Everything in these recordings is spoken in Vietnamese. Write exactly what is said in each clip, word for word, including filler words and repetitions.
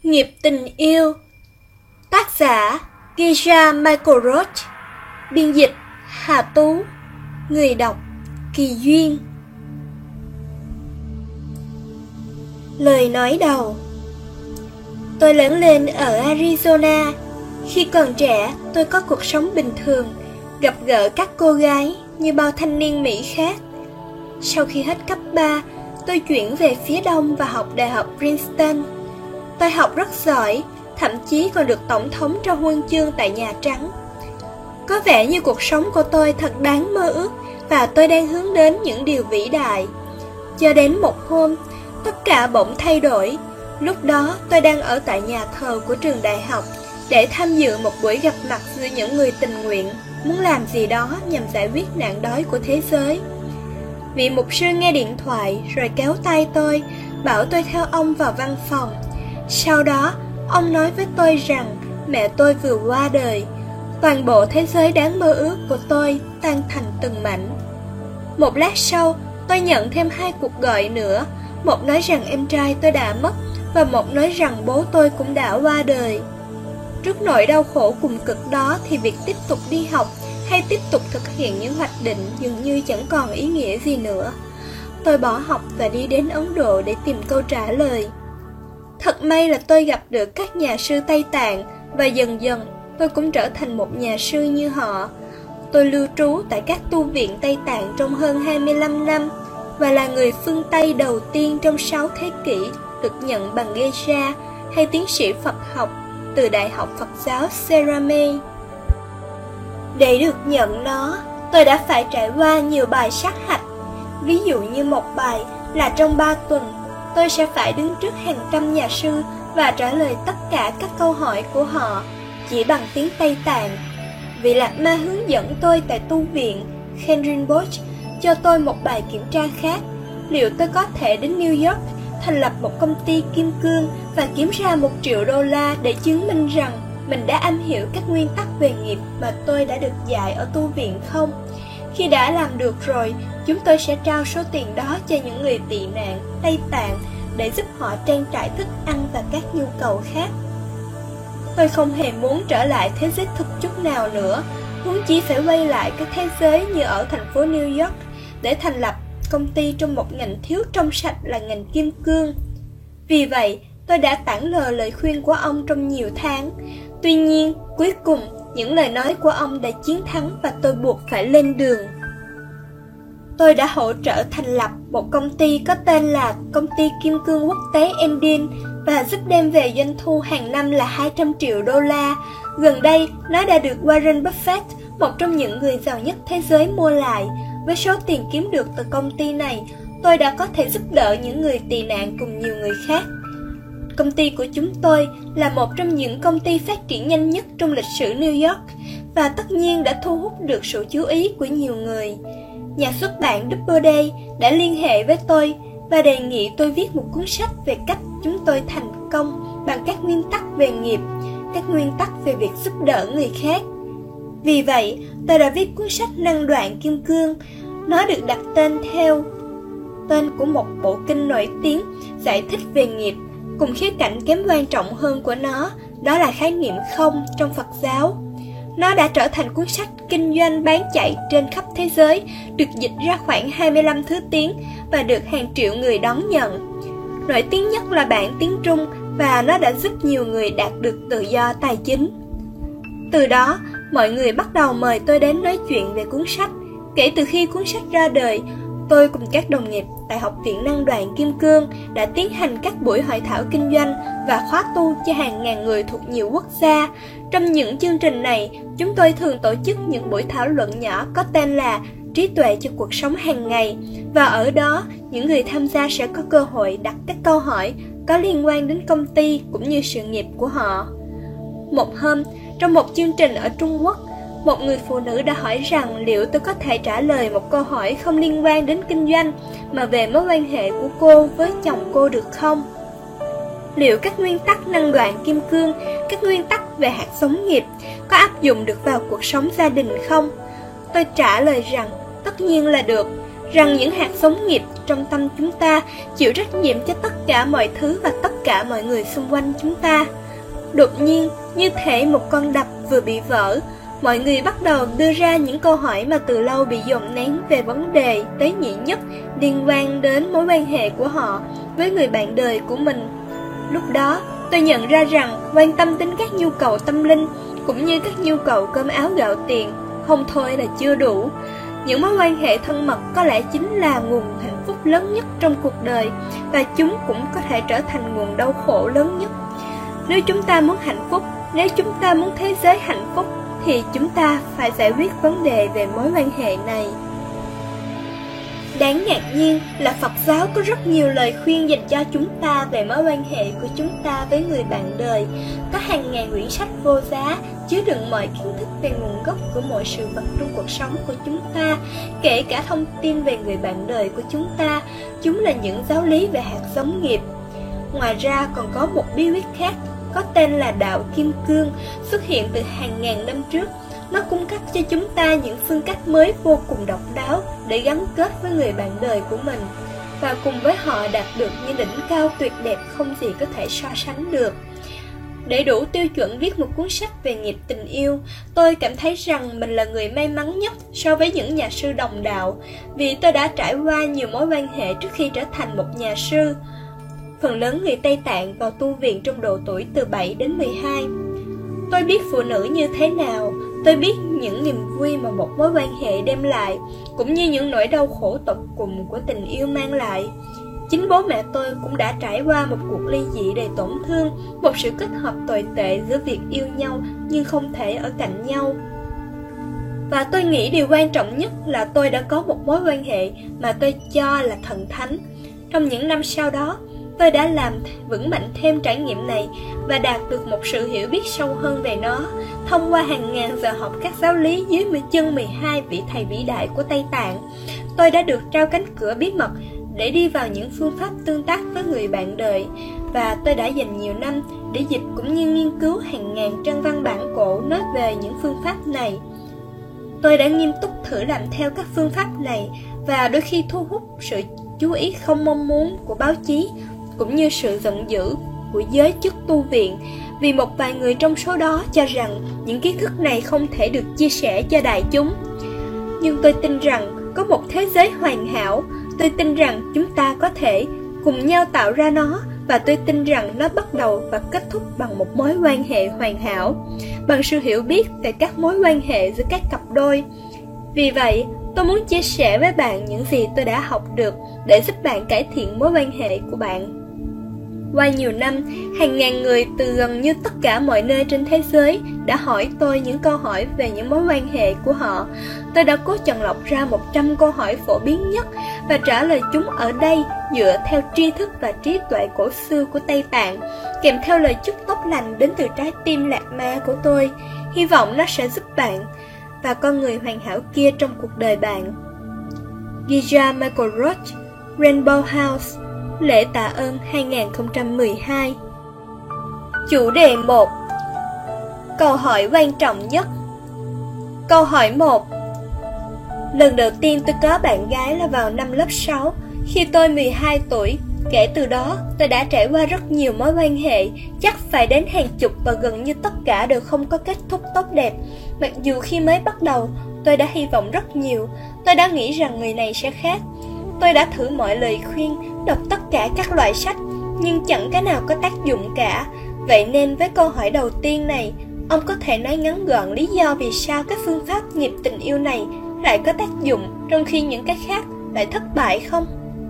Nghiệp tình yêu. Tác giả Geisha Michael Roach. Biên dịch Hà Tú. Người đọc Kỳ Duyên. Lời nói đầu. Tôi lớn lên ở Arizona. Khi còn trẻ, tôi có cuộc sống bình thường, gặp gỡ các cô gái như bao thanh niên Mỹ khác. Sau khi hết cấp ba, tôi chuyển về phía đông và học Đại học Princeton. Tôi học rất giỏi, thậm chí còn được tổng thống trao huân chương tại Nhà Trắng. Có vẻ như cuộc sống của tôi thật đáng mơ ước và tôi đang hướng đến những điều vĩ đại. Cho đến một hôm, tất cả bỗng thay đổi. Lúc đó tôi đang ở tại nhà thờ của trường đại học để tham dự một buổi gặp mặt giữa những người tình nguyện muốn làm gì đó nhằm giải quyết nạn đói của thế giới. Vị mục sư nghe điện thoại rồi kéo tay tôi, bảo tôi theo ông vào văn phòng. Sau đó, ông nói với tôi rằng mẹ tôi vừa qua đời. Toàn bộ thế giới đáng mơ ước của tôi tan thành từng mảnh. Một lát sau, tôi nhận thêm hai cuộc gọi nữa. Một nói rằng em trai tôi đã mất và một nói rằng bố tôi cũng đã qua đời. Trước nỗi đau khổ cùng cực đó thì việc tiếp tục đi học hay tiếp tục thực hiện những hoạch định dường như chẳng còn ý nghĩa gì nữa. Tôi bỏ học và đi đến Ấn Độ để tìm câu trả lời. Thật may là tôi gặp được các nhà sư Tây Tạng và dần dần tôi cũng trở thành một nhà sư như họ. Tôi lưu trú tại các tu viện Tây Tạng trong hơn hai mươi lăm năm và là người phương Tây đầu tiên trong sáu thế kỷ được nhận bằng Geisha hay tiến sĩ Phật học từ Đại học Phật giáo Cerame. Để được nhận nó, tôi đã phải trải qua nhiều bài sát hạch. Ví dụ như một bài là trong ba tuần, tôi sẽ phải đứng trước hàng trăm nhà sư và trả lời tất cả các câu hỏi của họ chỉ bằng tiếng Tây Tạng. Vị Lạc Ma hướng dẫn tôi tại tu viện Henry Bosch cho tôi một bài kiểm tra khác. Liệu tôi có thể đến New York, thành lập một công ty kim cương và kiếm ra một triệu đô la để chứng minh rằng mình đã am hiểu các nguyên tắc về nghiệp mà tôi đã được dạy ở tu viện không? Khi đã làm được rồi, chúng tôi sẽ trao số tiền đó cho những người tị nạn Tây Tạng để giúp họ trang trải thức ăn và các nhu cầu khác. Tôi không hề muốn trở lại thế giới thực chút nào nữa, huống chỉ phải quay lại cái thế giới như ở thành phố New York để thành lập công ty trong một ngành thiếu trong sạch là ngành kim cương. Vì vậy, tôi đã tản lờ lời khuyên của ông trong nhiều tháng. Tuy nhiên, cuối cùng, những lời nói của ông đã chiến thắng và tôi buộc phải lên đường. Tôi đã hỗ trợ thành lập một công ty có tên là Công ty Kim Cương Quốc tế Endin và giúp đem về doanh thu hàng năm là hai trăm triệu đô la. Gần đây, nó đã được Warren Buffett, một trong những người giàu nhất thế giới, mua lại. Với số tiền kiếm được từ công ty này, tôi đã có thể giúp đỡ những người tị nạn cùng nhiều người khác. Công ty của chúng tôi là một trong những công ty phát triển nhanh nhất trong lịch sử New York và tất nhiên đã thu hút được sự chú ý của nhiều người. Nhà xuất bản Doubleday đã liên hệ với tôi và đề nghị tôi viết một cuốn sách về cách chúng tôi thành công bằng các nguyên tắc về nghiệp, các nguyên tắc về việc giúp đỡ người khác. Vì vậy, tôi đã viết cuốn sách Năng đoạn kim cương. Nó được đặt tên theo tên của một bộ kinh nổi tiếng giải thích về nghiệp, cùng khía cạnh kém quan trọng hơn của nó, đó là khái niệm không trong Phật giáo. Nó đã trở thành cuốn sách kinh doanh bán chạy trên khắp thế giới, được dịch ra khoảng hai mươi lăm thứ tiếng và được hàng triệu người đón nhận. Nổi tiếng nhất là bản tiếng Trung và nó đã giúp nhiều người đạt được tự do tài chính. Từ đó, mọi người bắt đầu mời tôi đến nói chuyện về cuốn sách. Kể từ khi cuốn sách ra đời, tôi cùng các đồng nghiệp tại Học viện Năng đoạn Kim Cương đã tiến hành các buổi hội thảo kinh doanh và khóa tu cho hàng ngàn người thuộc nhiều quốc gia. Trong những chương trình này, chúng tôi thường tổ chức những buổi thảo luận nhỏ có tên là Trí tuệ cho cuộc sống hàng ngày, và ở đó, những người tham gia sẽ có cơ hội đặt các câu hỏi có liên quan đến công ty cũng như sự nghiệp của họ. Một hôm, trong một chương trình ở Trung Quốc, một người phụ nữ đã hỏi rằng liệu tôi có thể trả lời một câu hỏi không liên quan đến kinh doanh mà về mối quan hệ của cô với chồng cô được không? Liệu các nguyên tắc năng đoạn kim cương, các nguyên tắc về hạt giống nghiệp có áp dụng được vào cuộc sống gia đình không? Tôi trả lời rằng tất nhiên là được, rằng những hạt giống nghiệp trong tâm chúng ta, chịu trách nhiệm cho tất cả mọi thứ và tất cả mọi người xung quanh chúng ta. Đột nhiên, như thể một con đập vừa bị vỡ, mọi người bắt đầu đưa ra những câu hỏi mà từ lâu bị dồn nén về vấn đề tế nhị nhất liên quan đến mối quan hệ của họ với người bạn đời của mình. Lúc đó, tôi nhận ra rằng quan tâm đến các nhu cầu tâm linh cũng như các nhu cầu cơm áo gạo tiền không thôi là chưa đủ. Những mối quan hệ thân mật có lẽ chính là nguồn hạnh phúc lớn nhất trong cuộc đời, và chúng cũng có thể trở thành nguồn đau khổ lớn nhất. Nếu chúng ta muốn hạnh phúc, nếu chúng ta muốn thế giới hạnh phúc, thì chúng ta phải giải quyết vấn đề về mối quan hệ này. Đáng ngạc nhiên là Phật giáo có rất nhiều lời khuyên dành cho chúng ta về mối quan hệ của chúng ta với người bạn đời. Có hàng ngàn quyển sách vô giá chứa đựng mọi kiến thức về nguồn gốc của mọi sự vật trong cuộc sống của chúng ta, kể cả thông tin về người bạn đời của chúng ta. Chúng là những giáo lý về hạt giống nghiệp. Ngoài ra còn có một bí quyết khác có tên là đạo Kim Cương, xuất hiện từ hàng ngàn năm trước. Nó cung cấp cho chúng ta những phương cách mới vô cùng độc đáo để gắn kết với người bạn đời của mình, và cùng với họ đạt được những đỉnh cao tuyệt đẹp không gì có thể so sánh được. Để đủ tiêu chuẩn viết một cuốn sách về nghiệp tình yêu, tôi cảm thấy rằng mình là người may mắn nhất so với những nhà sư đồng đạo, vì tôi đã trải qua nhiều mối quan hệ trước khi trở thành một nhà sư. Phần lớn người Tây Tạng vào tu viện trong độ tuổi từ bảy đến mười hai. Tôi biết phụ nữ như thế nào, tôi biết những niềm vui mà một mối quan hệ đem lại, cũng như những nỗi đau khổ tột cùng của tình yêu mang lại. Chính bố mẹ tôi cũng đã trải qua một cuộc ly dị đầy tổn thương, một sự kết hợp tồi tệ giữa việc yêu nhau nhưng không thể ở cạnh nhau. Và tôi nghĩ điều quan trọng nhất là tôi đã có một mối quan hệ mà tôi cho là thần thánh. Trong những năm sau đó, tôi đã làm vững mạnh thêm trải nghiệm này và đạt được một sự hiểu biết sâu hơn về nó thông qua hàng ngàn giờ học các giáo lý dưới chân mười hai vị thầy vĩ đại của Tây Tạng. Tôi đã được trao cánh cửa bí mật để đi vào những phương pháp tương tác với người bạn đời, và tôi đã dành nhiều năm để dịch cũng như nghiên cứu hàng ngàn trang văn bản cổ nói về những phương pháp này. Tôi đã nghiêm túc thử làm theo các phương pháp này, và đôi khi thu hút sự chú ý không mong muốn của báo chí, cũng như sự giận dữ của giới chức tu viện, vì một vài người trong số đó cho rằng những kiến thức này không thể được chia sẻ cho đại chúng. Nhưng tôi tin rằng có một thế giới hoàn hảo, tôi tin rằng chúng ta có thể cùng nhau tạo ra nó, và tôi tin rằng nó bắt đầu và kết thúc bằng một mối quan hệ hoàn hảo, bằng sự hiểu biết về các mối quan hệ giữa các cặp đôi. Vì vậy, tôi muốn chia sẻ với bạn những gì tôi đã học được để giúp bạn cải thiện mối quan hệ của bạn. Qua nhiều năm, hàng ngàn người từ gần như tất cả mọi nơi trên thế giới đã hỏi tôi những câu hỏi về những mối quan hệ của họ. Tôi đã cố chọn lọc ra một trăm câu hỏi phổ biến nhất và trả lời chúng ở đây dựa theo tri thức và trí tuệ cổ xưa của Tây Tạng, kèm theo lời chúc tốt lành đến từ trái tim lạc ma của tôi. Hy vọng nó sẽ giúp bạn và con người hoàn hảo kia trong cuộc đời bạn. Gija Michael Roach, Rainbow House, Lễ tạ ơn hai không một hai. Chủ đề một. Câu hỏi quan trọng nhất. Câu hỏi một. Lần đầu tiên tôi có bạn gái là vào năm lớp sáu, khi tôi mười hai tuổi. Kể từ đó, tôi đã trải qua rất nhiều mối quan hệ, chắc phải đến hàng chục, và gần như tất cả đều không có kết thúc tốt đẹp. Mặc dù khi mới bắt đầu, tôi đã hy vọng rất nhiều. Tôi đã nghĩ rằng người này sẽ khác. Tôi đã thử mọi lời khuyên, đọc tất cả các loại sách, nhưng chẳng cái nào có tác dụng cả. Vậy nên với câu hỏi đầu tiên này, ông có thể nói ngắn gọn lý do vì sao các phương pháp nghiệp tình yêu này lại có tác dụng, trong khi những cái khác lại thất bại không?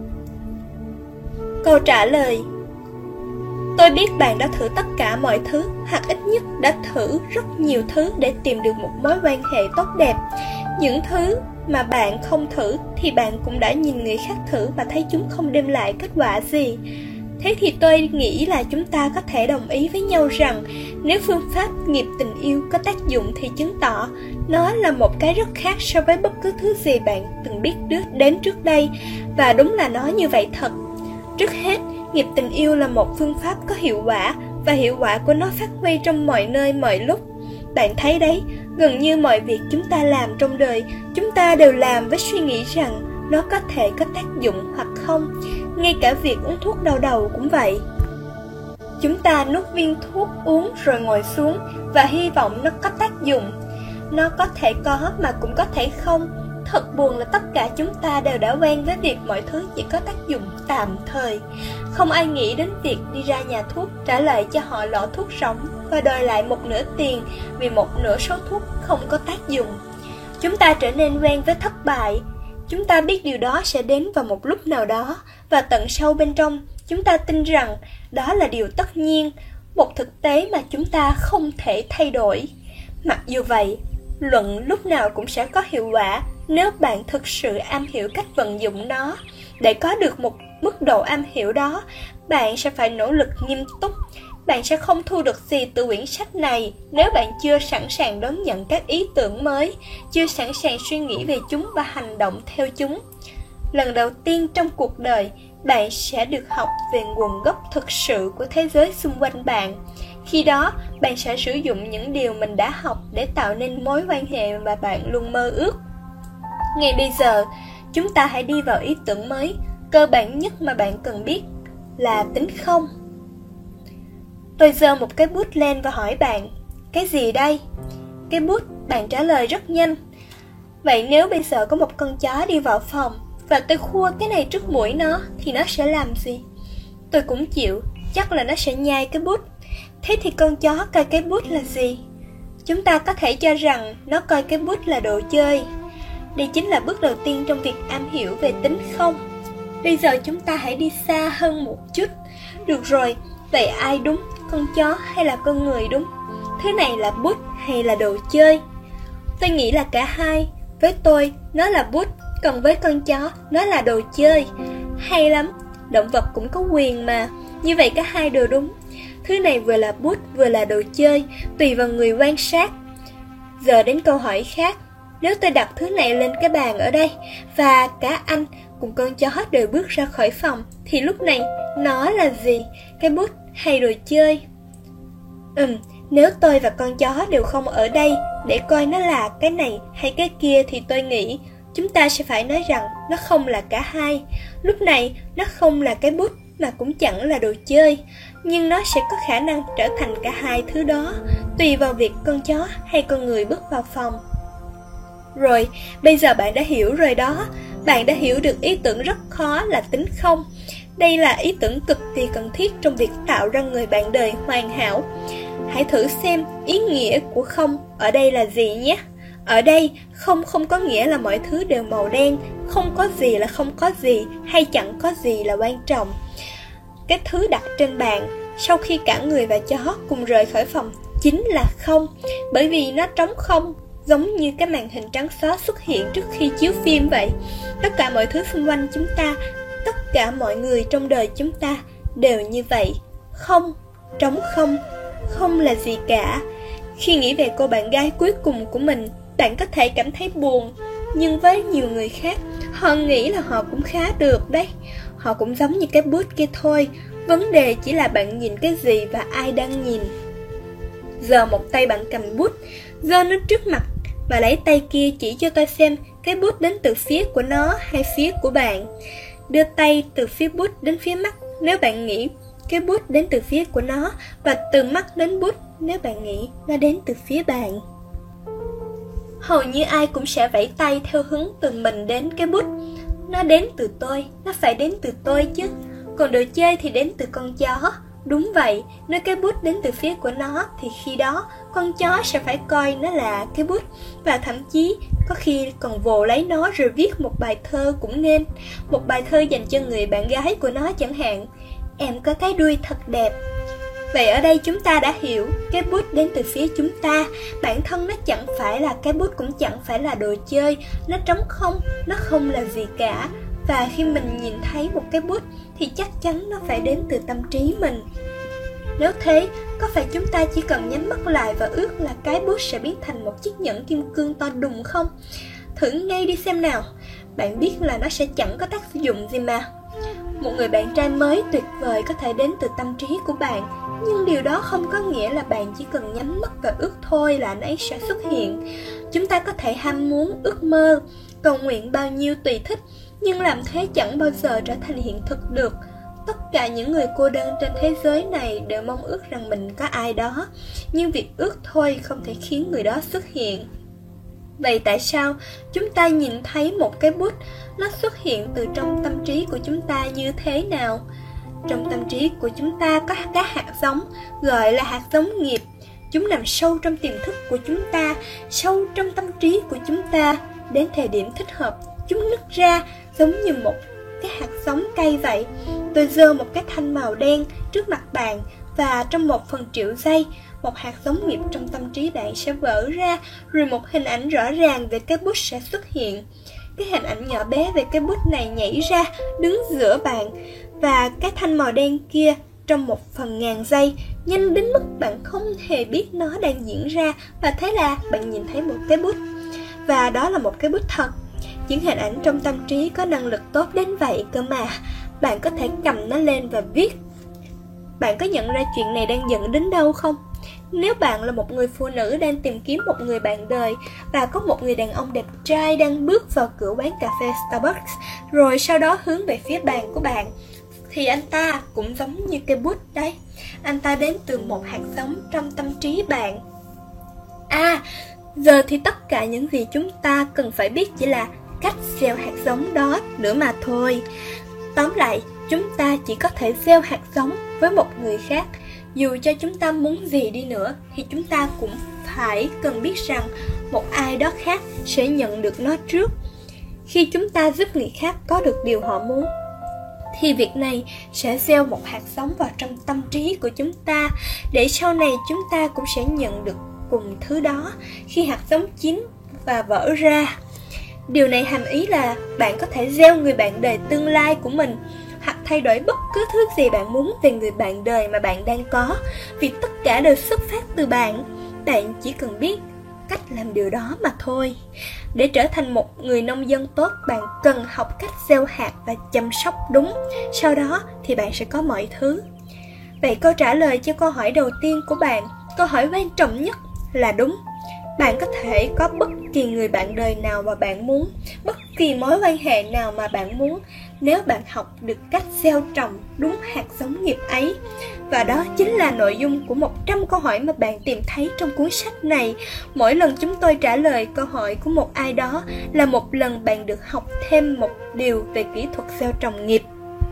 Câu trả lời. Tôi biết bạn đã thử tất cả mọi thứ, hoặc ít nhất đã thử rất nhiều thứ để tìm được một mối quan hệ tốt đẹp. Những thứ mà bạn không thử thì bạn cũng đã nhìn người khác thử và thấy chúng không đem lại kết quả gì. Thế thì tôi nghĩ là chúng ta có thể đồng ý với nhau rằng nếu phương pháp nghiệp tình yêu có tác dụng thì chứng tỏ nó là một cái rất khác so với bất cứ thứ gì bạn từng biết đến trước đây. Và đúng là nó như vậy thật. Trước hết, nghiệp tình yêu là một phương pháp có hiệu quả, và hiệu quả của nó phát huy trong mọi nơi mọi lúc. Bạn thấy đấy, gần như mọi việc chúng ta làm trong đời, chúng ta đều làm với suy nghĩ rằng nó có thể có tác dụng hoặc không. không. Ngay cả việc uống thuốc đau đầu cũng vậy. Chúng ta nuốt viên thuốc uống rồi ngồi xuống và hy vọng nó có tác dụng. Nó có thể có mà cũng có thể không. Thật buồn là tất cả chúng ta đều đã quen với việc mọi thứ chỉ có tác dụng tạm thời. Không ai nghĩ đến việc đi ra nhà thuốc trả lại cho họ lọ thuốc rỗng và đòi lại một nửa tiền vì một nửa số thuốc không có tác dụng. Chúng ta trở nên quen với thất bại. Chúng ta biết điều đó sẽ đến vào một lúc nào đó, và tận sâu bên trong, chúng ta tin rằng đó là điều tất nhiên, một thực tế mà chúng ta không thể thay đổi. Mặc dù vậy, luận lúc nào cũng sẽ có hiệu quả nếu bạn thực sự am hiểu cách vận dụng nó. Để có được một mức độ am hiểu đó, bạn sẽ phải nỗ lực nghiêm túc. Bạn sẽ không thu được gì từ quyển sách này nếu bạn chưa sẵn sàng đón nhận các ý tưởng mới, chưa sẵn sàng suy nghĩ về chúng và hành động theo chúng. Lần đầu tiên trong cuộc đời, bạn sẽ được học về nguồn gốc thực sự của thế giới xung quanh bạn. Khi đó, bạn sẽ sử dụng những điều mình đã học để tạo nên mối quan hệ mà bạn luôn mơ ước. Ngay bây giờ, chúng ta hãy đi vào ý tưởng mới, cơ bản nhất mà bạn cần biết là tính không. Tôi giơ một cái bút lên và hỏi bạn, cái gì đây? Cái bút, bạn trả lời rất nhanh. Vậy nếu bây giờ có một con chó đi vào phòng và tôi khua cái này trước mũi nó thì nó sẽ làm gì? Tôi cũng chịu, chắc là nó sẽ nhai cái bút. Thế thì con chó coi cái bút là gì? Chúng ta có thể cho rằng nó coi cái bút là đồ chơi. Đây chính là bước đầu tiên trong việc am hiểu về tính không. Bây giờ chúng ta hãy đi xa hơn một chút. Được rồi, vậy ai đúng, con chó hay là con người đúng? Thứ này là bút hay là đồ chơi? Tôi nghĩ là cả hai. Với tôi, nó là bút, còn với con chó, nó là đồ chơi. Hay lắm, động vật cũng có quyền mà. Như vậy cả hai đều đúng. Thứ này vừa là bút vừa là đồ chơi, tùy vào người quan sát. Giờ đến câu hỏi khác. Nếu tôi đặt thứ này lên cái bàn ở đây và cả anh cùng con chó đều bước ra khỏi phòng, thì lúc này nó là gì? Cái bút hay đồ chơi? Ừm, nếu tôi và con chó đều không ở đây để coi nó là cái này hay cái kia thì tôi nghĩ chúng ta sẽ phải nói rằng nó không là cả hai. Lúc này nó không là cái bút mà cũng chẳng là đồ chơi, nhưng nó sẽ có khả năng trở thành cả hai thứ đó, tùy vào việc con chó hay con người bước vào phòng. Rồi, bây giờ bạn đã hiểu rồi đó. Bạn đã hiểu được ý tưởng rất khó là tính không. Đây là ý tưởng cực kỳ cần thiết trong việc tạo ra người bạn đời hoàn hảo. Hãy thử xem ý nghĩa của không ở đây là gì nhé. Ở đây, không không có nghĩa là mọi thứ đều màu đen, không có gì là không có gì, hay chẳng có gì là quan trọng. Cái thứ đặt trên bàn, sau khi cả người và chó cùng rời khỏi phòng, chính là không, bởi vì nó trống không, giống như cái màn hình trắng xóa xuất hiện trước khi chiếu phim vậy. Tất cả mọi thứ xung quanh chúng ta, tất cả mọi người trong đời chúng ta đều như vậy. Không, trống không, không là gì cả. Khi nghĩ về cô bạn gái cuối cùng của mình, bạn có thể cảm thấy buồn. Nhưng với nhiều người khác, họ nghĩ là họ cũng khá được đấy. Họ cũng giống như cái bút kia thôi. Vấn đề chỉ là bạn nhìn cái gì và ai đang nhìn. Giờ một tay bạn cầm bút, giơ nó trước mặt và lấy tay kia chỉ cho tôi xem cái bút đến từ phía của nó hay phía của bạn. Đưa tay từ phía bút đến phía mắt nếu bạn nghĩ cái bút đến từ phía của nó, và từ mắt đến bút nếu bạn nghĩ nó đến từ phía bạn. Hầu như ai cũng sẽ vẫy tay theo hướng từ mình đến cái bút. Nó đến từ tôi, nó phải đến từ tôi chứ. Còn đồ chơi thì đến từ con chó. Đúng vậy, nếu cái bút đến từ phía của nó thì khi đó con chó sẽ phải coi nó là cái bút, và thậm chí có khi còn vồ lấy nó rồi viết một bài thơ cũng nên. Một bài thơ dành cho người bạn gái của nó chẳng hạn. Em có cái đuôi thật đẹp. Vậy ở đây chúng ta đã hiểu cái bút đến từ phía chúng ta. Bản thân nó chẳng phải là cái bút, cũng chẳng phải là đồ chơi. Nó trống không, nó không là gì cả. Và khi mình nhìn thấy một cái bút thì chắc chắn nó phải đến từ tâm trí mình. Nếu thế, có phải chúng ta chỉ cần nhắm mắt lại và ước là cái bút sẽ biến thành một chiếc nhẫn kim cương to đùng không? Thử ngay đi xem nào. Bạn biết là nó sẽ chẳng có tác dụng gì mà. Một người bạn trai mới tuyệt vời có thể đến từ tâm trí của bạn, nhưng điều đó không có nghĩa là bạn chỉ cần nhắm mắt và ước thôi là anh ấy sẽ xuất hiện. Chúng ta có thể ham muốn, ước mơ, cầu nguyện bao nhiêu tùy thích, nhưng làm thế chẳng bao giờ trở thành hiện thực được. Tất cả những người cô đơn trên thế giới này đều mong ước rằng mình có ai đó, nhưng việc ước thôi không thể khiến người đó xuất hiện. Vậy tại sao chúng ta nhìn thấy một cái bút, nó xuất hiện từ trong tâm trí của chúng ta như thế nào? Trong tâm trí của chúng ta có các hạt giống, gọi là hạt giống nghiệp. Chúng nằm sâu trong tiềm thức của chúng ta, sâu trong tâm trí của chúng ta. Đến thời điểm thích hợp, chúng nứt ra giống như một cái hạt giống cây vậy. Tôi giơ một cái thanh màu đen trước mặt bạn, và trong một phần triệu giây, một hạt giống nghiệp trong tâm trí bạn sẽ vỡ ra, rồi một hình ảnh rõ ràng về cái bút sẽ xuất hiện. Cái hình ảnh nhỏ bé về cái bút này nhảy ra, đứng giữa bạn và cái thanh màu đen kia trong một phần ngàn giây, nhanh đến mức bạn không hề biết nó đang diễn ra, và thế là bạn nhìn thấy một cái bút. Và đó là một cái bút thật. Những hình ảnh trong tâm trí có năng lực tốt đến vậy cơ mà. Bạn có thể cầm nó lên và viết. Bạn có nhận ra chuyện này đang dẫn đến đâu không? Nếu bạn là một người phụ nữ đang tìm kiếm một người bạn đời, và có một người đàn ông đẹp trai đang bước vào cửa quán cà phê Starbucks, rồi sau đó hướng về phía bàn của bạn, thì anh ta cũng giống như cây bút đấy. Anh ta đến từ một hạt giống trong tâm trí bạn. À, giờ thì tất cả những gì chúng ta cần phải biết chỉ là cách gieo hạt giống đó nữa mà thôi. Tóm lại, chúng ta chỉ có thể gieo hạt giống với một người khác. Dù cho chúng ta muốn gì đi nữa, thì chúng ta cũng phải cần biết rằng một ai đó khác sẽ nhận được nó trước. Khi chúng ta giúp người khác có được điều họ muốn, thì việc này sẽ gieo một hạt giống vào trong tâm trí của chúng ta, để sau này chúng ta cũng sẽ nhận được cùng thứ đó khi hạt giống chín và vỡ ra. Điều này hàm ý là bạn có thể gieo người bạn đời tương lai của mình, hoặc thay đổi bất cứ thứ gì bạn muốn về người bạn đời mà bạn đang có, vì tất cả đều xuất phát từ bạn. Bạn chỉ cần biết cách làm điều đó mà thôi. Để trở thành một người nông dân tốt, bạn cần học cách gieo hạt và chăm sóc đúng. Sau đó thì bạn sẽ có mọi thứ. Vậy câu trả lời cho câu hỏi đầu tiên của bạn, câu hỏi quan trọng nhất là đúng. Bạn có thể có bất kỳ người bạn đời nào mà bạn muốn, bất kỳ mối quan hệ nào mà bạn muốn, nếu bạn học được cách gieo trồng đúng hạt giống nghiệp ấy. Và đó chính là nội dung của một trăm câu hỏi mà bạn tìm thấy trong cuốn sách này. Mỗi lần chúng tôi trả lời câu hỏi của một ai đó là một lần bạn được học thêm một điều về kỹ thuật gieo trồng nghiệp.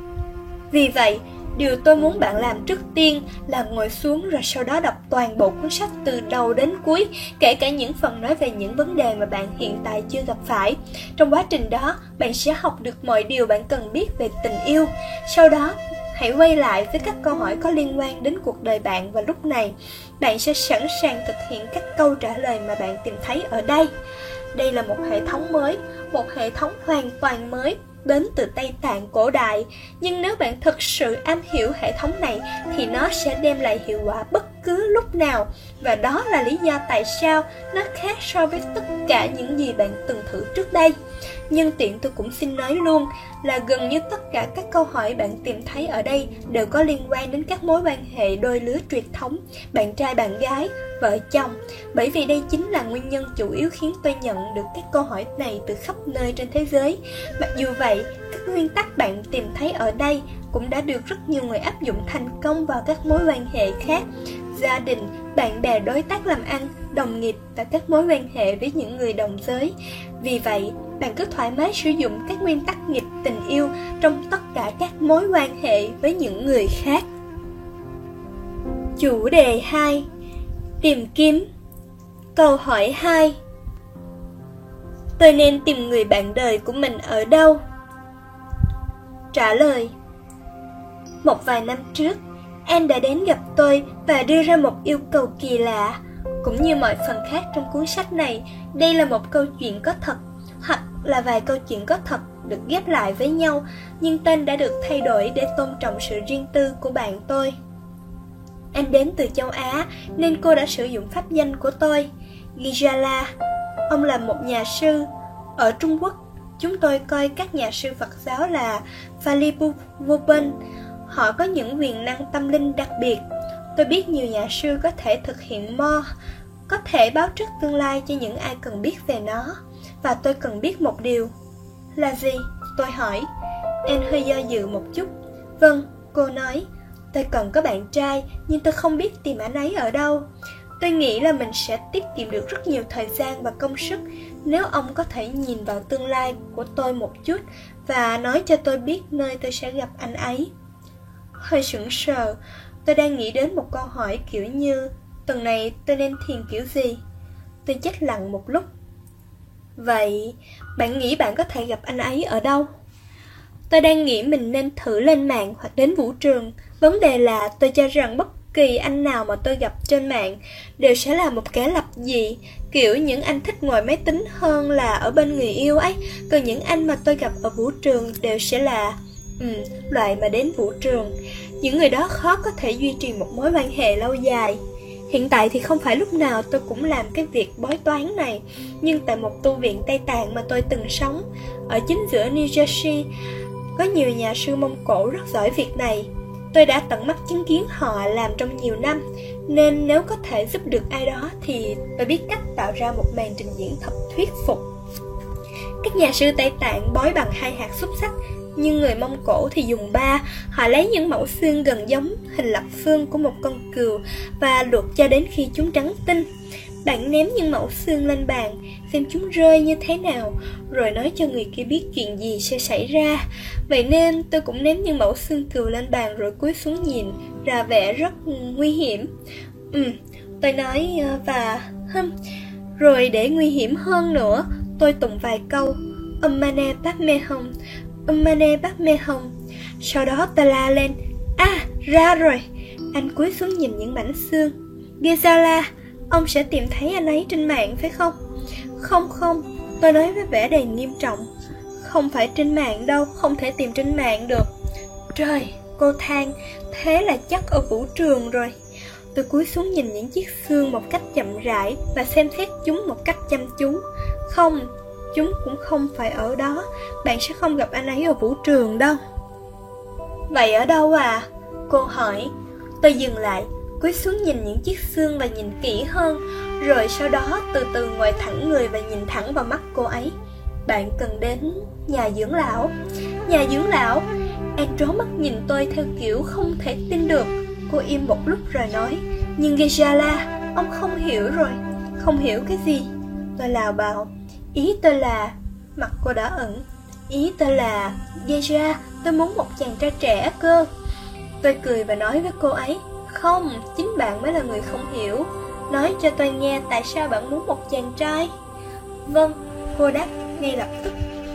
Vì vậy, điều tôi muốn bạn làm trước tiên là ngồi xuống rồi sau đó đọc toàn bộ cuốn sách từ đầu đến cuối, kể cả những phần nói về những vấn đề mà bạn hiện tại chưa gặp phải. Trong quá trình đó, bạn sẽ học được mọi điều bạn cần biết về tình yêu. Sau đó, hãy quay lại với các câu hỏi có liên quan đến cuộc đời bạn, và lúc này, bạn sẽ sẵn sàng thực hiện các câu trả lời mà bạn tìm thấy ở đây. Đây là một hệ thống mới, một hệ thống hoàn toàn mới, đến từ Tây Tạng cổ đại. Nhưng nếu bạn thực sự am hiểu hệ thống này thì nó sẽ đem lại hiệu quả bất cứ lúc nào. Và đó là lý do tại sao nó khác so với tất cả những gì bạn từng thử trước đây. Nhân tiện tôi cũng xin nói luôn là gần như tất cả các câu hỏi bạn tìm thấy ở đây đều có liên quan đến các mối quan hệ đôi lứa truyền thống, bạn trai bạn gái, vợ chồng. Bởi vì đây chính là nguyên nhân chủ yếu khiến tôi nhận được các câu hỏi này từ khắp nơi trên thế giới. Mặc dù vậy, các nguyên tắc bạn tìm thấy ở đây cũng đã được rất nhiều người áp dụng thành công vào các mối quan hệ khác: gia đình, bạn bè, đối tác làm ăn, đồng nghiệp và các mối quan hệ với những người đồng giới. Vì vậy, bạn cứ thoải mái sử dụng các nguyên tắc nghiệp tình yêu trong tất cả các mối quan hệ với những người khác. Chủ đề hai. Tìm kiếm. Câu hỏi hai. Tôi nên tìm người bạn đời của mình ở đâu? Trả lời. Một vài năm trước, em đã đến gặp tôi và đưa ra một yêu cầu kỳ lạ. Cũng như mọi phần khác trong cuốn sách này, đây là một câu chuyện có thật, hoặc là vài câu chuyện có thật được ghép lại với nhau, nhưng tên đã được thay đổi để tôn trọng sự riêng tư của bạn tôi. Em đến từ châu Á nên cô đã sử dụng pháp danh của tôi, Gijala. Ông là một nhà sư. Ở Trung Quốc, chúng tôi coi các nhà sư Phật giáo là Phalipupan. Họ có những quyền năng tâm linh đặc biệt. Tôi biết nhiều nhà sư có thể thực hiện mo, có thể báo trước tương lai cho những ai cần biết về nó. Và tôi cần biết một điều. Là gì? Tôi hỏi. Anne hơi do dự một chút. Vâng, cô nói. Tôi cần có bạn trai, nhưng tôi không biết tìm anh ấy ở đâu. Tôi nghĩ là mình sẽ tiết kiệm được rất nhiều thời gian và công sức nếu ông có thể nhìn vào tương lai của tôi một chút và nói cho tôi biết nơi tôi sẽ gặp anh ấy. Hơi sững sờ, tôi đang nghĩ đến một câu hỏi kiểu như tuần này tôi nên thiền kiểu gì. Tôi chết lặng một lúc. Vậy, bạn nghĩ bạn có thể gặp anh ấy ở đâu? Tôi đang nghĩ mình nên thử lên mạng hoặc đến vũ trường. Vấn đề là tôi cho rằng bất kỳ anh nào mà tôi gặp trên mạng đều sẽ là một kẻ lập dị. Kiểu những anh thích ngồi máy tính hơn là ở bên người yêu ấy. Còn những anh mà tôi gặp ở vũ trường đều sẽ là ừ, loại mà đến vũ trường. Những người đó khó có thể duy trì một mối quan hệ lâu dài. Hiện tại thì không phải lúc nào tôi cũng làm cái việc bói toán này, nhưng tại một tu viện Tây Tạng mà tôi từng sống, ở chính giữa New Jersey, có nhiều nhà sư Mông Cổ rất giỏi việc này. Tôi đã tận mắt chứng kiến họ làm trong nhiều năm, nên nếu có thể giúp được ai đó thì tôi biết cách tạo ra một màn trình diễn thật thuyết phục. Các nhà sư Tây Tạng bói bằng hai hạt xúc xắc, nhưng người Mông Cổ thì dùng ba. Họ lấy những mẫu xương gần giống hình lập phương của một con cừu và luộc cho đến khi chúng trắng tinh. Bạn ném những mẫu xương lên bàn, xem chúng rơi như thế nào, rồi nói cho người kia biết chuyện gì sẽ xảy ra. Vậy nên tôi cũng ném những mẫu xương cừu lên bàn rồi cúi xuống nhìn, ra vẻ rất nguy hiểm. Ừ, tôi nói và hừm. Rồi để nguy hiểm hơn nữa, tôi tụng vài câu Om Mani Padme Hum, Om Mani Padme Hum. Sau đó tôi la lên, à, ra rồi. Anh cúi xuống nhìn những mảnh xương. Gesala, ông sẽ tìm thấy anh ấy trên mạng phải không? Không không, tôi nói với vẻ đầy nghiêm trọng. Không phải trên mạng đâu, không thể tìm trên mạng được. Trời, cô than, thế là chắc ở vũ trường rồi. Tôi cúi xuống nhìn những chiếc xương một cách chậm rãi và xem xét chúng một cách chăm chú. Không, chúng cũng không phải ở đó. Bạn sẽ không gặp anh ấy ở vũ trường đâu. Vậy ở đâu à? Cô hỏi. Tôi dừng lại, cúi xuống nhìn những chiếc xương và nhìn kỹ hơn, rồi sau đó từ từ ngồi thẳng người và nhìn thẳng vào mắt cô ấy. Bạn cần đến nhà dưỡng lão. Nhà dưỡng lão? Anh trố mắt nhìn tôi theo kiểu không thể tin được. Cô im một lúc rồi nói, nhưng Gesala, ông không hiểu rồi. Không hiểu cái gì? Tôi lào bào. Ý tôi là... Mặt cô đỏ ửng. Ý tôi là... Geja, tôi muốn một chàng trai trẻ cơ. Tôi cười và nói với cô ấy, không, chính bạn mới là người không hiểu. Nói cho tôi nghe tại sao bạn muốn một chàng trai. Vâng, cô đáp ngay lập tức.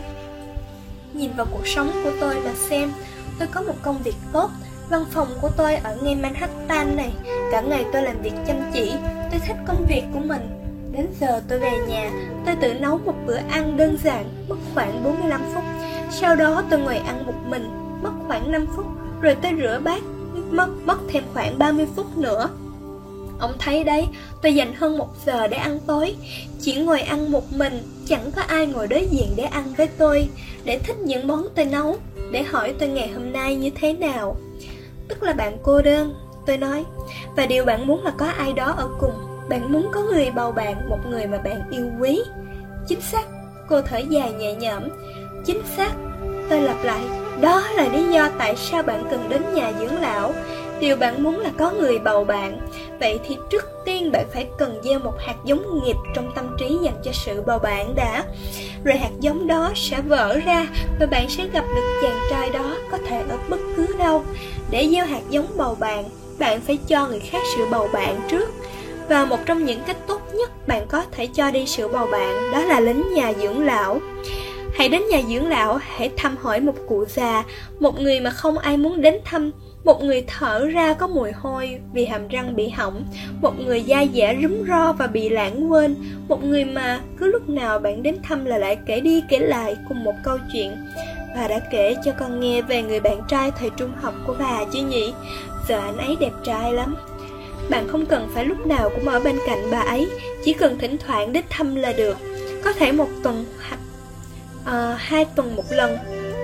Nhìn vào cuộc sống của tôi mà xem. Tôi có một công việc tốt. Văn phòng của tôi ở ngay Manhattan này. Cả ngày tôi làm việc chăm chỉ. Tôi thích công việc của mình. Đến giờ tôi về nhà, tôi tự nấu một bữa ăn đơn giản, mất khoảng bốn mươi lăm phút. Sau đó tôi ngồi ăn một mình, mất khoảng năm phút. Rồi tôi rửa bát, mất, mất thêm khoảng ba mươi phút nữa. Ông thấy đấy, tôi dành hơn một giờ để ăn tối. Chỉ ngồi ăn một mình, chẳng có ai ngồi đối diện để ăn với tôi, để thích những món tôi nấu, để hỏi tôi ngày hôm nay như thế nào. Tức là bạn cô đơn, tôi nói. Và điều bạn muốn là có ai đó ở cùng. Bạn muốn có người bầu bạn, một người mà bạn yêu quý. Chính xác, cô thở dài nhẹ nhõm. Chính xác, tôi lặp lại. Đó là lý do tại sao bạn cần đến nhà dưỡng lão. Điều bạn muốn là có người bầu bạn. Vậy thì trước tiên bạn phải cần gieo một hạt giống nghiệp trong tâm trí dành cho sự bầu bạn đã. Rồi hạt giống đó sẽ vỡ ra và bạn sẽ gặp được chàng trai đó, có thể ở bất cứ đâu. Để gieo hạt giống bầu bạn, bạn phải cho người khác sự bầu bạn trước. Và một trong những cách tốt nhất bạn có thể cho đi sự bầu bạn, đó là đến nhà dưỡng lão. Hãy đến nhà dưỡng lão, hãy thăm hỏi một cụ già, một người mà không ai muốn đến thăm, một người thở ra có mùi hôi vì hàm răng bị hỏng, một người da dẻ rúm ro và bị lãng quên, một người mà cứ lúc nào bạn đến thăm là lại kể đi kể lại cùng một câu chuyện. Bà đã kể cho con nghe về người bạn trai thời trung học của bà chứ nhỉ? Giờ anh ấy đẹp trai lắm. Bạn không cần phải lúc nào cũng ở bên cạnh bà ấy, chỉ cần thỉnh thoảng đến thăm là được. Có thể một tuần hoặc uh, hai tuần một lần,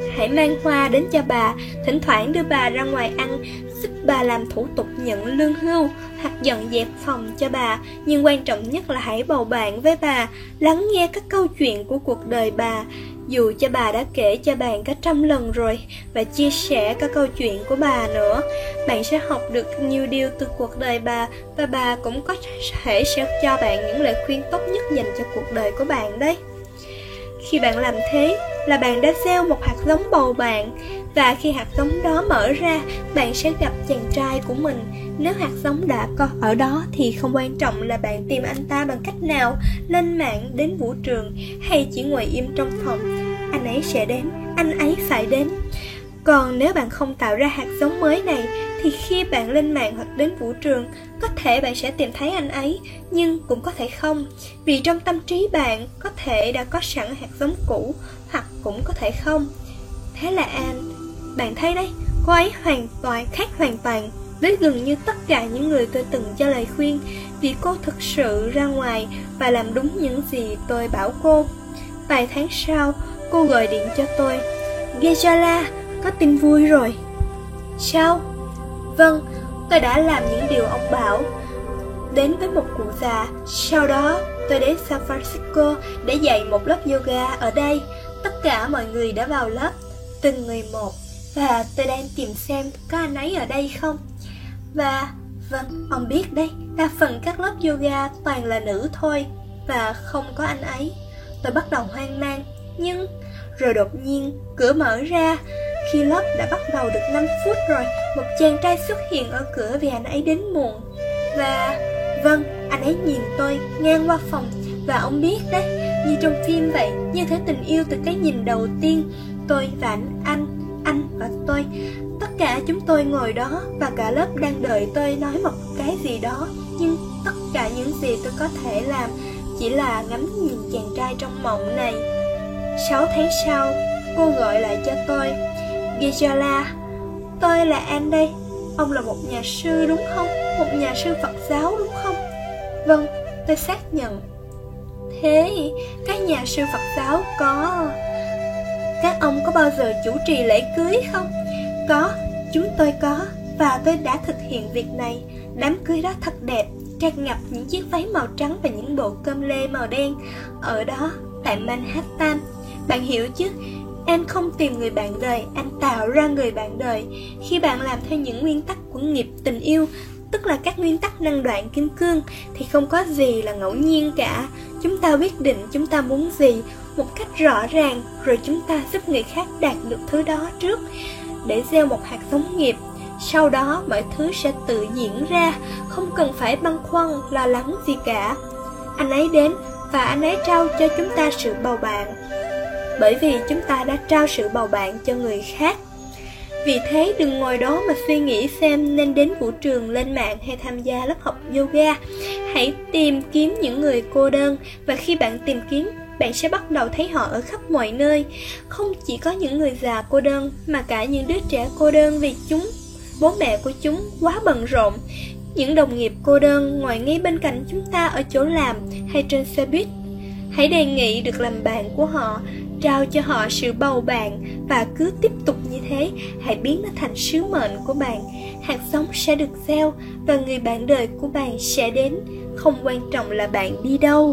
hãy mang hoa đến cho bà, thỉnh thoảng đưa bà ra ngoài ăn, giúp bà làm thủ tục nhận lương hưu hoặc dọn dẹp phòng cho bà. Nhưng quan trọng nhất là hãy bầu bạn với bà, lắng nghe các câu chuyện của cuộc đời bà, dù cho bà đã kể cho bạn cả trăm lần rồi, và chia sẻ các câu chuyện của bà nữa. Bạn sẽ học được nhiều điều từ cuộc đời bà, và bà cũng có thể sẽ cho bạn những lời khuyên tốt nhất dành cho cuộc đời của bạn đấy. Khi bạn làm thế là bạn đã gieo một hạt giống bầu bạn, và khi hạt giống đó mở ra, bạn sẽ gặp chàng trai của mình. Nếu hạt giống đã có ở đó thì không quan trọng là bạn tìm anh ta bằng cách nào, lên mạng, đến vũ trường hay chỉ ngồi im trong phòng, anh ấy sẽ đến, anh ấy phải đến. Còn nếu bạn không tạo ra hạt giống mới này, thì khi bạn lên mạng hoặc đến vũ trường, có thể bạn sẽ tìm thấy anh ấy, nhưng cũng có thể không, vì trong tâm trí bạn có thể đã có sẵn hạt giống cũ, hoặc cũng có thể không. Thế là Anne, bạn thấy đấy, cô ấy hoàn toàn khác hoàn toàn với gần như tất cả những người tôi từng cho lời khuyên, vì cô thực sự ra ngoài và làm đúng những gì tôi bảo cô. Vài tháng sau, cô gọi điện cho tôi. Gisela, có tin vui rồi. Sao? Vâng, tôi đã làm những điều ông bảo. Đến với một cụ già. Sau đó, tôi đến San Francisco để dạy một lớp yoga ở đây. Tất cả mọi người đã vào lớp, từng người một, và tôi đang tìm xem có anh ấy ở đây không. Và, vâng, ông biết đấy, đa phần các lớp yoga toàn là nữ thôi, và không có anh ấy. Tôi bắt đầu hoang mang, nhưng rồi đột nhiên cửa mở ra. Khi lớp đã bắt đầu được năm phút rồi, một chàng trai xuất hiện ở cửa vì anh ấy đến muộn. Và, vâng, anh ấy nhìn tôi ngang qua phòng, và ông biết đấy, như trong phim vậy, như thế tình yêu từ cái nhìn đầu tiên. Tôi và anh, anh, anh và tôi, tất cả chúng tôi ngồi đó, và cả lớp đang đợi tôi nói một cái gì đó. Nhưng tất cả những gì tôi có thể làm chỉ là ngắm nhìn chàng trai trong mộng này. Sáu tháng sau, cô gọi lại cho tôi. Gisela, tôi là Anne đây. Ông là một nhà sư đúng không? Một nhà sư Phật giáo đúng không? Vâng, tôi xác nhận. Thế, các nhà sư Phật giáo có... Các ông có bao giờ chủ trì lễ cưới không? Có, chúng tôi có, và tôi đã thực hiện việc này. Đám cưới đó thật đẹp, tràn ngập những chiếc váy màu trắng và những bộ cơm lê màu đen. Ở đó, tại Manhattan. Bạn hiểu chứ? Anh không tìm người bạn đời, anh tạo ra người bạn đời. Khi bạn làm theo những nguyên tắc của nghiệp tình yêu, tức là các nguyên tắc năng đoạn kim cương, thì không có gì là ngẫu nhiên cả. Chúng ta quyết định chúng ta muốn gì một cách rõ ràng, rồi chúng ta giúp người khác đạt được thứ đó trước, để gieo một hạt giống nghiệp. Sau đó mọi thứ sẽ tự diễn ra, không cần phải băn khoăn, lo lắng gì cả. Anh ấy đến, và anh ấy trao cho chúng ta sự bầu bạn, bởi vì chúng ta đã trao sự bầu bạn cho người khác. Vì thế đừng ngồi đó mà suy nghĩ xem nên đến vũ trường, lên mạng hay tham gia lớp học yoga. Hãy tìm kiếm những người cô đơn, và khi bạn tìm kiếm, bạn sẽ bắt đầu thấy họ ở khắp mọi nơi. Không chỉ có những người già cô đơn, mà cả những đứa trẻ cô đơn vì chúng, bố mẹ của chúng quá bận rộn. Những đồng nghiệp cô đơn ngồi ngay bên cạnh chúng ta ở chỗ làm hay trên xe buýt. Hãy đề nghị được làm bạn của họ, trao cho họ sự bầu bạn, và cứ tiếp tục như thế. Hãy biến nó thành sứ mệnh của bạn. Hạt giống sẽ được gieo, và người bạn đời của bạn sẽ đến, không quan trọng là bạn đi đâu.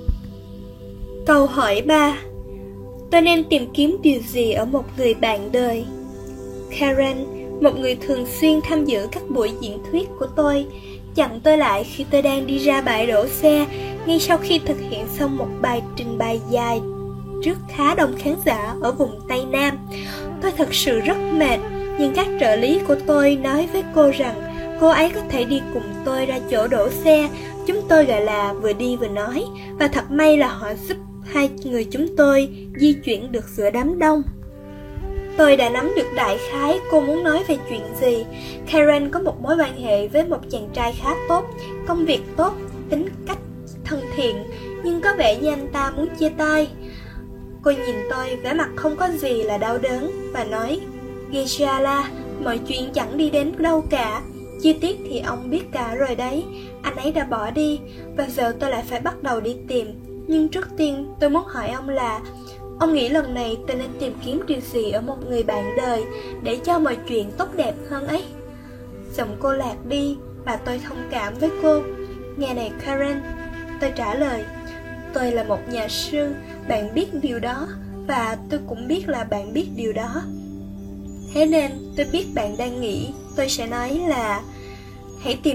Câu hỏi ba. Tôi nên tìm kiếm điều gì ở một người bạn đời? Karen, một người thường xuyên tham dự các buổi diễn thuyết của tôi, chặn tôi lại khi tôi đang đi ra bãi đổ xe, ngay sau khi thực hiện xong một bài trình bày dài trước khá đông khán giả ở vùng Tây Nam. Tôi thật sự rất mệt, nhưng các trợ lý của tôi nói với cô rằng cô ấy có thể đi cùng tôi ra chỗ đổ xe. Chúng tôi gọi là vừa đi vừa nói, và thật may là họ giúp hai người chúng tôi di chuyển được giữa đám đông. Tôi đã nắm được đại khái cô muốn nói về chuyện gì. Karen có một mối quan hệ với một chàng trai khá tốt, công việc tốt, tính cách thân thiện, nhưng có vẻ như anh ta muốn chia tay. Cô nhìn tôi vẻ mặt không có gì là đau đớn và nói, Gisela, mọi chuyện chẳng đi đến đâu cả. Chi tiết thì ông biết cả rồi đấy. Anh ấy đã bỏ đi, và giờ tôi lại phải bắt đầu đi tìm. Nhưng trước tiên tôi muốn hỏi ông là Ông nghĩ lần này tôi nên tìm kiếm điều gì ở một người bạn đời để cho mọi chuyện tốt đẹp hơn ấy. Giọng cô lạc đi và tôi thông cảm với cô. Nghe này Karen, tôi trả lời, tôi là một nhà sư, bạn biết điều đó, và tôi cũng biết là bạn biết điều đó. Thế nên tôi biết bạn đang nghĩ tôi sẽ nói là hãy tìm